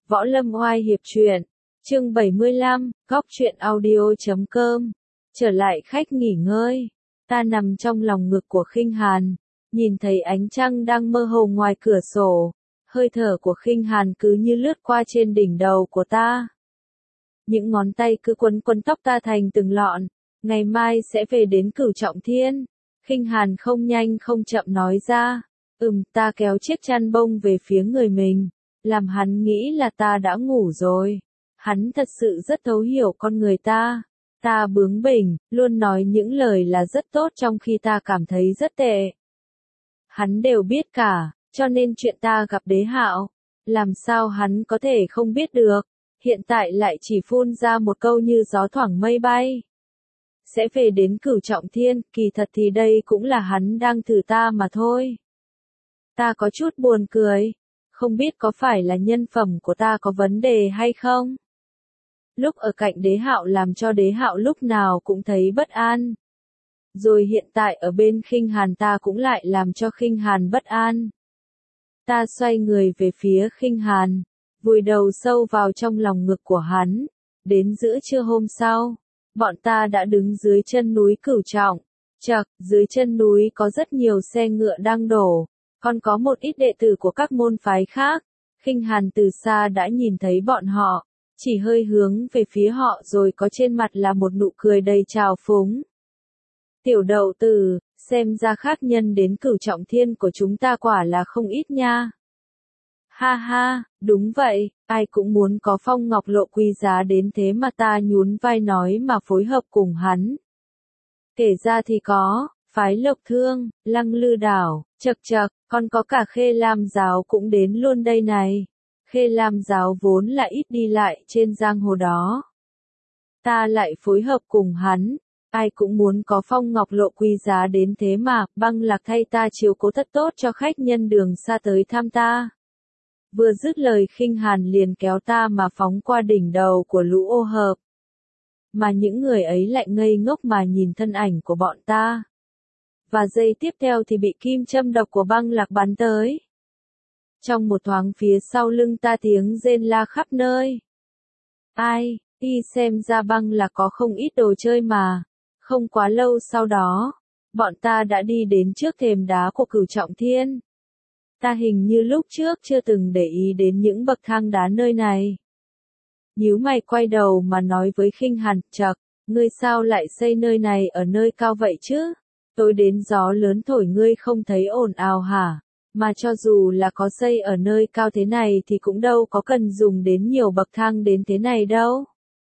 Võ Lâm Oai Hiệp Truyện, chương 75, góc truyện audio.com. Trở lại khách nghỉ ngơi, ta nằm trong lòng ngực của Khinh Hàn, nhìn thấy ánh trăng đang mơ hồ ngoài cửa sổ, hơi thở của Khinh Hàn cứ như lướt qua trên đỉnh đầu của ta. Những ngón tay cứ quấn quấn tóc ta thành từng lọn, ngày mai sẽ về đến Cửu Trọng Thiên. Khinh Hàn không nhanh không chậm nói ra, ta kéo chiếc chăn bông về phía người mình, làm hắn nghĩ là ta đã ngủ rồi. Hắn thật sự rất thấu hiểu con người ta. Ta bướng bỉnh, luôn nói những lời là rất tốt trong khi ta cảm thấy rất tệ. Hắn đều biết cả, cho nên chuyện ta gặp Đế Hạo, làm sao hắn có thể không biết được, hiện tại lại chỉ phun ra một câu như gió thoảng mây bay. Sẽ về đến Cửu Trọng Thiên, kỳ thật thì đây cũng là hắn đang thử ta mà thôi. Ta có chút buồn cười, không biết có phải là nhân phẩm của ta có vấn đề hay không? Lúc ở cạnh Đế Hạo làm cho Đế Hạo lúc nào cũng thấy bất an. Rồi hiện tại ở bên Khinh Hàn ta cũng lại làm cho Khinh Hàn bất an. Ta xoay người về phía Khinh Hàn, vùi đầu sâu vào trong lòng ngực của hắn. Đến giữa trưa hôm sau, bọn ta đã đứng dưới chân núi Cửu Trọng. Chậc, dưới chân núi có rất nhiều xe ngựa đang đổ, còn có một ít đệ tử của các môn phái khác. Khinh Hàn từ xa đã nhìn thấy bọn họ, chỉ hơi hướng về phía họ rồi có trên mặt là một nụ cười đầy trào phúng. Tiểu đậu tử, xem ra khác nhân đến Cửu Trọng Thiên của chúng ta quả là không ít nha. Ha ha, đúng vậy, ai cũng muốn có Phong Ngọc Lộ quý giá đến thế mà ta nhún vai nói mà phối hợp cùng hắn. Kể ra thì có, phái Lộc Thương, Lăng Lư Đảo, chậc chậc, còn có cả Khê Lam giáo cũng đến luôn đây này. Khê Lam giáo vốn là ít đi lại trên giang hồ đó. Ta lại phối hợp cùng hắn, ai cũng muốn có Phong Ngọc Lộ quý giá đến thế mà, Băng Lạc thay ta chiếu cố thật tốt cho khách nhân đường xa tới thăm ta. Vừa dứt lời Khinh Hàn liền kéo ta mà phóng qua đỉnh đầu của lũ ô hợp. Mà những người ấy lại ngây ngốc mà nhìn thân ảnh của bọn ta. Và giây tiếp theo thì bị kim châm độc của Băng Lạc bắn tới. Trong một thoáng phía sau lưng ta tiếng rên la khắp nơi. Ai, đi xem ra Băng Lạc có không ít đồ chơi mà. Không quá lâu sau đó, bọn ta đã đi đến trước thềm đá của Cửu Trọng Thiên. Ta hình như lúc trước chưa từng để ý đến những bậc thang đá nơi này. Nhíu mày quay đầu mà nói với Khinh Hàn, chậc, ngươi sao lại xây nơi này ở nơi cao vậy chứ? Tối đến gió lớn thổi ngươi không thấy ồn ào hả? Mà cho dù là có xây ở nơi cao thế này thì cũng đâu có cần dùng đến nhiều bậc thang đến thế này đâu.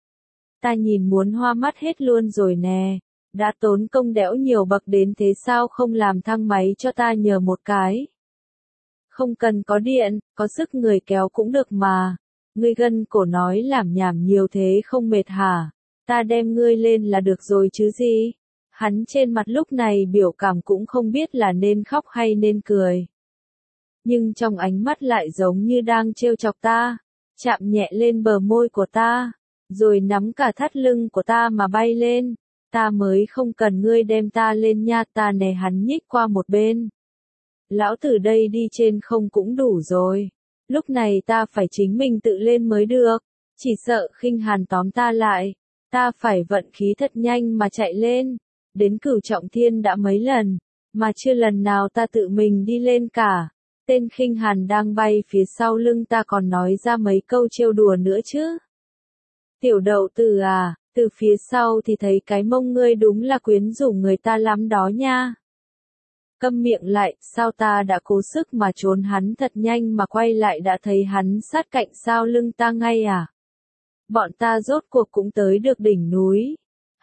Ta nhìn muốn hoa mắt hết luôn rồi nè. Đã tốn công đẽo nhiều bậc đến thế sao không làm thang máy cho ta nhờ một cái? Không cần có điện, có sức người kéo cũng được mà. Ngươi gân cổ nói làm nhảm nhiều thế không mệt hả? Ta đem ngươi lên là được rồi chứ gì? Hắn trên mặt lúc này biểu cảm cũng không biết là nên khóc hay nên cười. Nhưng trong ánh mắt lại giống như đang trêu chọc ta, chạm nhẹ lên bờ môi của ta, rồi nắm cả thắt lưng của ta mà bay lên. Ta mới không cần ngươi đem ta lên nha, ta nè hắn nhích qua một bên. Lão tử đây đi trên không cũng đủ rồi. Lúc này ta phải chính mình tự lên mới được. Chỉ sợ Khinh Hàn tóm ta lại. Ta phải vận khí thật nhanh mà chạy lên. Đến Cửu Trọng Thiên đã mấy lần, mà chưa lần nào ta tự mình đi lên cả. Tên Khinh Hàn đang bay phía sau lưng ta còn nói ra mấy câu trêu đùa nữa chứ. Tiểu đậu tử à, từ phía sau thì thấy cái mông ngươi đúng là quyến rũ người ta lắm đó nha. Câm miệng lại, sao ta đã cố sức mà trốn hắn thật nhanh mà quay lại đã thấy hắn sát cạnh sau lưng ta ngay à. Bọn ta rốt cuộc cũng tới được đỉnh núi.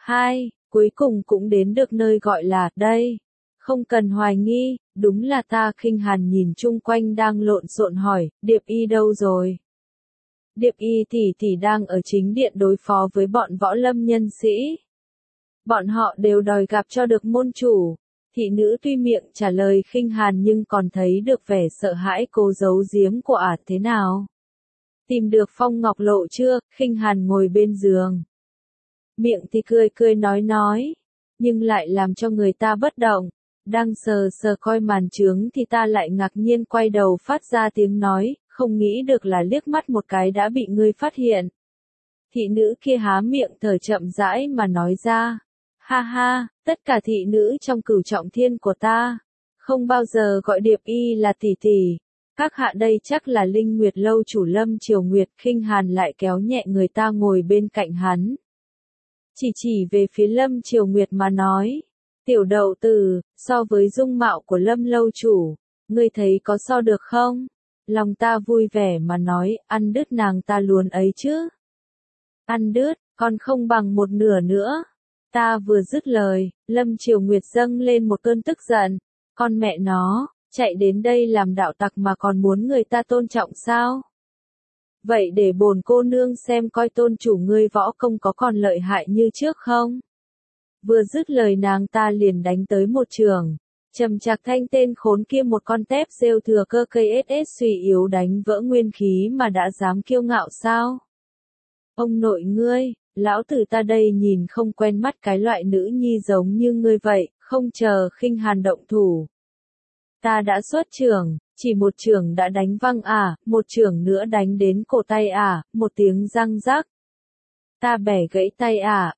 Cuối cùng cũng đến được nơi gọi là đây. Không cần hoài nghi, đúng là ta. Khinh Hàn nhìn chung quanh đang lộn xộn hỏi, Điệp Y đâu rồi? Điệp Y tỷ đang ở chính điện đối phó với bọn võ lâm nhân sĩ. Bọn họ đều đòi gặp cho được môn chủ. Thị nữ tuy miệng trả lời Khinh Hàn nhưng còn thấy được vẻ sợ hãi cố giấu giếm của ả thế nào. Tìm được Phong Ngọc Lộ chưa? Khinh Hàn ngồi bên giường. Miệng thì cười nói, nhưng lại làm cho người ta bất động. Đang sờ coi màn trướng thì ta lại ngạc nhiên quay đầu phát ra tiếng nói, không nghĩ được là liếc mắt một cái đã bị ngươi phát hiện. Thị nữ kia há miệng thở chậm rãi mà nói ra. Ha ha, tất cả thị nữ trong Cửu Trọng Thiên của ta, không bao giờ gọi Điệp Y là tỷ tỷ. Các hạ đây chắc là Linh Nguyệt lâu chủ Lâm Triều Nguyệt. Khinh Hàn lại kéo nhẹ người ta ngồi bên cạnh hắn. Chỉ về phía Lâm Triều Nguyệt mà nói. Tiểu đậu tử, so với dung mạo của Lâm lâu chủ, ngươi thấy có so được không? Lòng ta vui vẻ mà nói, ăn đứt nàng ta luôn ấy chứ. Ăn đứt, còn không bằng một nửa nữa. Ta vừa dứt lời, Lâm Triều Nguyệt dâng lên một cơn tức giận. Con mẹ nó, chạy đến đây làm đạo tặc mà còn muốn người ta tôn trọng sao? Vậy để bổn cô nương xem coi tôn chủ ngươi võ công có còn lợi hại như trước không? Vừa dứt lời nàng ta liền đánh tới một trường. Trầm Trạc Thanh tên khốn kia một con tép rêu thừa cơ cây SS suy yếu đánh vỡ nguyên khí mà đã dám kiêu ngạo sao? Ông nội ngươi, lão tử ta đây nhìn không quen mắt cái loại nữ nhi giống như ngươi vậy, không chờ Khinh Hàn động thủ. Ta đã xuất trưởng, chỉ một trưởng đã đánh văng một trưởng nữa đánh đến cổ tay một tiếng răng rắc. Ta bẻ gãy tay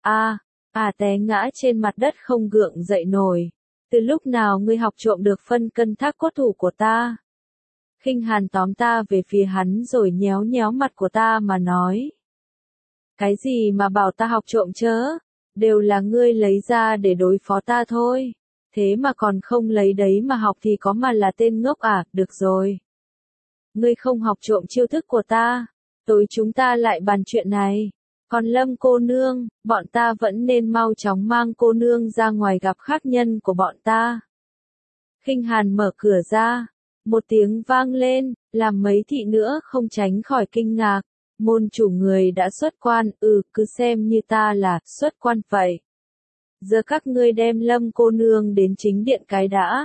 té ngã trên mặt đất không gượng dậy nổi. Từ lúc nào ngươi học trộm được phân cân thác cốt thủ của ta? Khinh Hàn tóm ta về phía hắn rồi nhéo nhéo mặt của ta mà nói. Cái gì mà bảo ta học trộm chớ? Đều là ngươi lấy ra để đối phó ta thôi. Thế mà còn không lấy đấy mà học thì có mà là tên ngốc được rồi. Ngươi không học trộm chiêu thức của ta. Tối chúng ta lại bàn chuyện này. Còn Lâm cô nương, bọn ta vẫn nên mau chóng mang cô nương ra ngoài gặp khách nhân của bọn ta. Khinh Hàn mở cửa ra. Một tiếng vang lên, làm mấy thị nữa không tránh khỏi kinh ngạc. Môn chủ người đã xuất quan, cứ xem như ta là xuất quan vậy. Giờ các ngươi đem Lâm cô nương đến chính điện cái đã.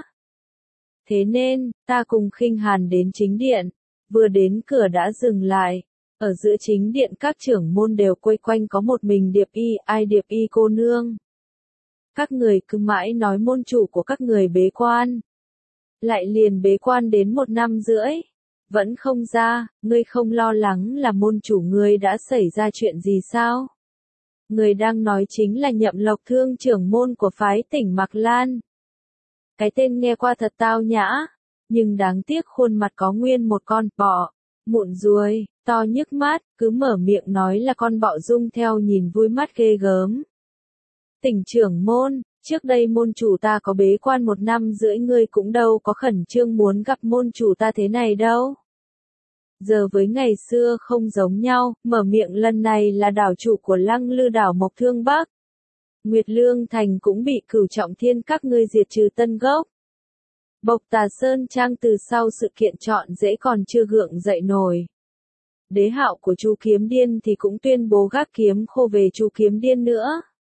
Thế nên, ta cùng Khinh Hàn đến chính điện, vừa đến cửa đã dừng lại. Ở giữa chính điện các trưởng môn đều quây quanh có một mình Điệp Y, ai Điệp Y cô nương. Các người cứ mãi nói môn chủ của các người bế quan. Lại liền bế quan đến 1 năm rưỡi. Vẫn không ra, ngươi không lo lắng là môn chủ ngươi đã xảy ra chuyện gì sao? Người đang nói chính là Nhậm Lộc Thương trưởng môn của phái Tỉnh Mạc Lan. Cái tên nghe qua thật tao nhã, nhưng đáng tiếc khuôn mặt có nguyên một con bọ, mụn ruồi, to nhức mắt, cứ mở miệng nói là con bọ Dung theo nhìn vui mắt ghê gớm. Tỉnh trưởng môn, trước đây môn chủ ta có bế quan 1 năm rưỡi, ngươi cũng đâu có khẩn trương muốn gặp môn chủ ta thế này đâu. Giờ với ngày xưa không giống nhau, mở miệng lần này là đảo chủ của Lăng Lư đảo Mộc Thương Bắc. Nguyệt Lương Thành cũng bị Cửu Trọng Thiên các ngươi diệt trừ tân gốc. Bộc Tà Sơn Trang từ sau sự kiện chọn dễ còn chưa gượng dậy nổi. Đế hạo của Chu Kiếm Điên thì cũng tuyên bố gác kiếm khô về Chu Kiếm Điên nữa.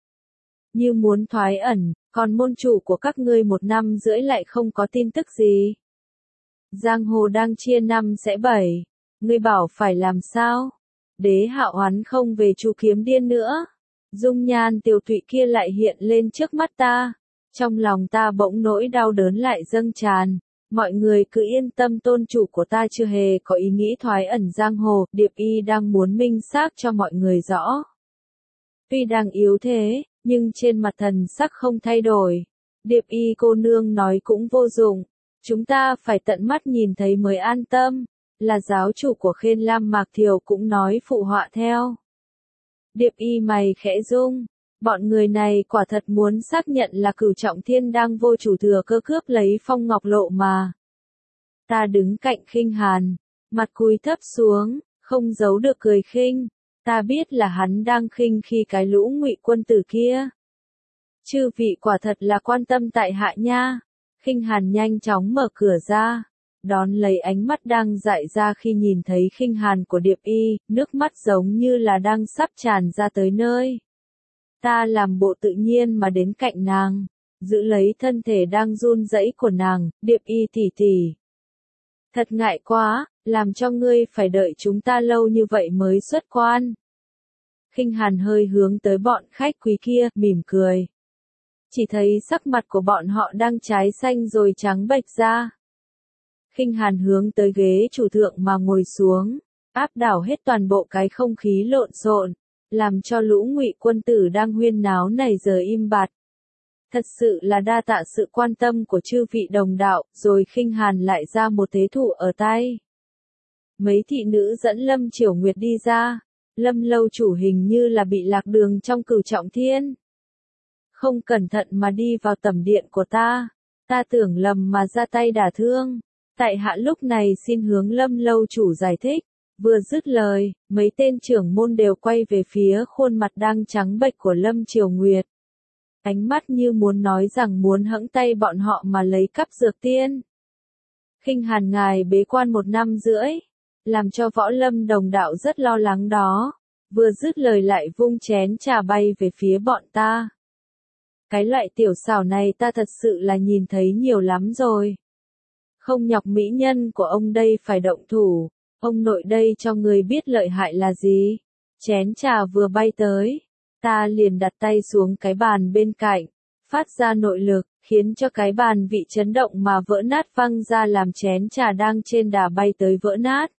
Như muốn thoái ẩn, còn môn chủ của các ngươi 1 năm rưỡi lại không có tin tức gì. Giang hồ đang chia 5 sẽ 7, ngươi bảo phải làm sao? Đế hạo oán không về Chu Kiếm Điên nữa. Dung nhan Tiểu Thụy kia lại hiện lên trước mắt ta. Trong lòng ta bỗng nỗi đau đớn lại dâng tràn. Mọi người cứ yên tâm, tôn chủ của ta chưa hề có ý nghĩ thoái ẩn giang hồ. Điệp Y đang muốn minh xác cho mọi người rõ. Tuy đang yếu thế, nhưng trên mặt thần sắc không thay đổi. Điệp Y cô nương nói cũng vô dụng. Chúng ta phải tận mắt nhìn thấy mới an tâm. Là giáo chủ của Khên Lam Mạc Thiều cũng nói phụ họa theo. Điệp Y mày khẽ rung. Bọn người này quả thật muốn xác nhận là Cửu Trọng Thiên đang vô chủ thừa cơ cướp lấy Phong Ngọc Lộ mà. Ta đứng cạnh Khinh Hàn, mặt cúi thấp xuống, không giấu được cười khinh. Ta biết là hắn đang khinh khi cái lũ Ngụy quân tử kia. Chư vị quả thật là quan tâm tại hạ nha. Khinh Hàn nhanh chóng mở cửa ra, đón lấy ánh mắt đang dại ra khi nhìn thấy Khinh Hàn của Điệp Y, nước mắt giống như là đang sắp tràn ra tới nơi. Ta làm bộ tự nhiên mà đến cạnh nàng, giữ lấy thân thể đang run rẩy của nàng. Điệp Y tỷ tỷ, thật ngại quá, làm cho ngươi phải đợi chúng ta lâu như vậy mới xuất quan. Khinh Hàn hơi hướng tới bọn khách quý kia, mỉm cười. Chỉ thấy sắc mặt của bọn họ đang trái xanh rồi trắng bệch ra. Khinh Hàn hướng tới ghế chủ thượng mà ngồi xuống, áp đảo hết toàn bộ cái không khí lộn xộn, làm cho lũ Ngụy quân tử đang huyên náo này giờ im bặt. Thật sự là đa tạ sự quan tâm của chư vị đồng đạo, rồi Khinh Hàn lại ra một thế thủ ở tay. Mấy thị nữ dẫn Lâm Triều Nguyệt đi ra, Lâm lâu chủ hình như là bị lạc đường trong Cửu Trọng Thiên. Không cẩn thận mà đi vào tẩm điện của ta tưởng lầm mà ra tay đả thương. Tại hạ lúc này xin hướng Lâm lâu chủ giải thích. Vừa dứt lời, mấy tên trưởng môn đều quay về phía khuôn mặt đang trắng bệch của Lâm Triều Nguyệt. Ánh mắt như muốn nói rằng muốn hẫng tay bọn họ mà lấy cắp dược tiên. Khinh Hàn ngài bế quan 1 năm rưỡi, làm cho Võ Lâm đồng đạo rất lo lắng đó. Vừa dứt lời lại vung chén trà bay về phía bọn ta. Cái loại tiểu xảo này ta thật sự là nhìn thấy nhiều lắm rồi. Không nhọc mỹ nhân của ông đây phải động thủ, ông nội đây cho người biết lợi hại là gì. Chén trà vừa bay tới, ta liền đặt tay xuống cái bàn bên cạnh, phát ra nội lực, khiến cho cái bàn vị chấn động mà vỡ nát văng ra làm chén trà đang trên đà bay tới vỡ nát.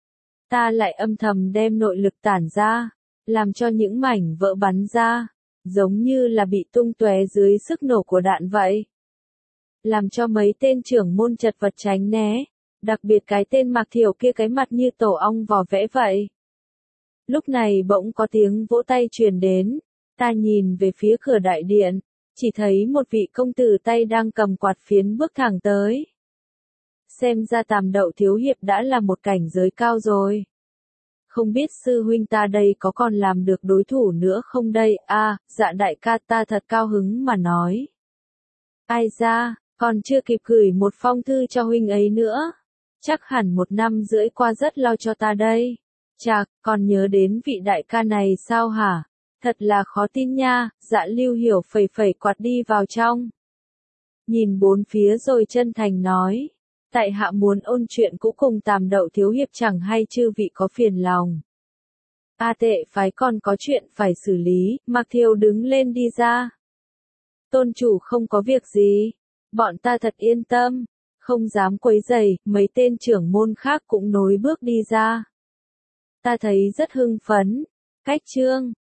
Ta lại âm thầm đem nội lực tản ra, làm cho những mảnh vỡ bắn ra, giống như là bị tung tóe dưới sức nổ của đạn vậy. Làm cho mấy tên trưởng môn chật vật tránh né, đặc biệt cái tên Mạc Thiểu kia cái mặt như tổ ong vò vẽ vậy. Lúc này bỗng có tiếng vỗ tay truyền đến, ta nhìn về phía cửa đại điện, chỉ thấy một vị công tử tay đang cầm quạt phiến bước thẳng tới. Xem ra Tàm Đậu thiếu hiệp đã là một cảnh giới cao rồi. Không biết sư huynh ta đây có còn làm được đối thủ nữa không đây? Dạ đại ca, ta thật cao hứng mà nói. Ai ra, còn chưa kịp gửi một phong thư cho huynh ấy nữa. Chắc hẳn 1 năm rưỡi qua rất lo cho ta đây. Chà, còn nhớ đến vị đại ca này sao hả? Thật là khó tin nha. Dạ Lưu Hiểu phẩy phẩy quạt đi vào trong. Nhìn bốn phía rồi chân thành nói. Tại hạ muốn ôn chuyện cũ cùng Tàm Đậu thiếu hiệp, chẳng hay chư vị có phiền lòng. Tệ phái còn có chuyện phải xử lý. Mạc Thiều đứng lên đi ra. Tôn chủ không có việc gì. Bọn ta thật yên tâm. Không dám quấy rầy. Mấy tên trưởng môn khác cũng nối bước đi ra. Ta thấy rất hưng phấn. Cách chương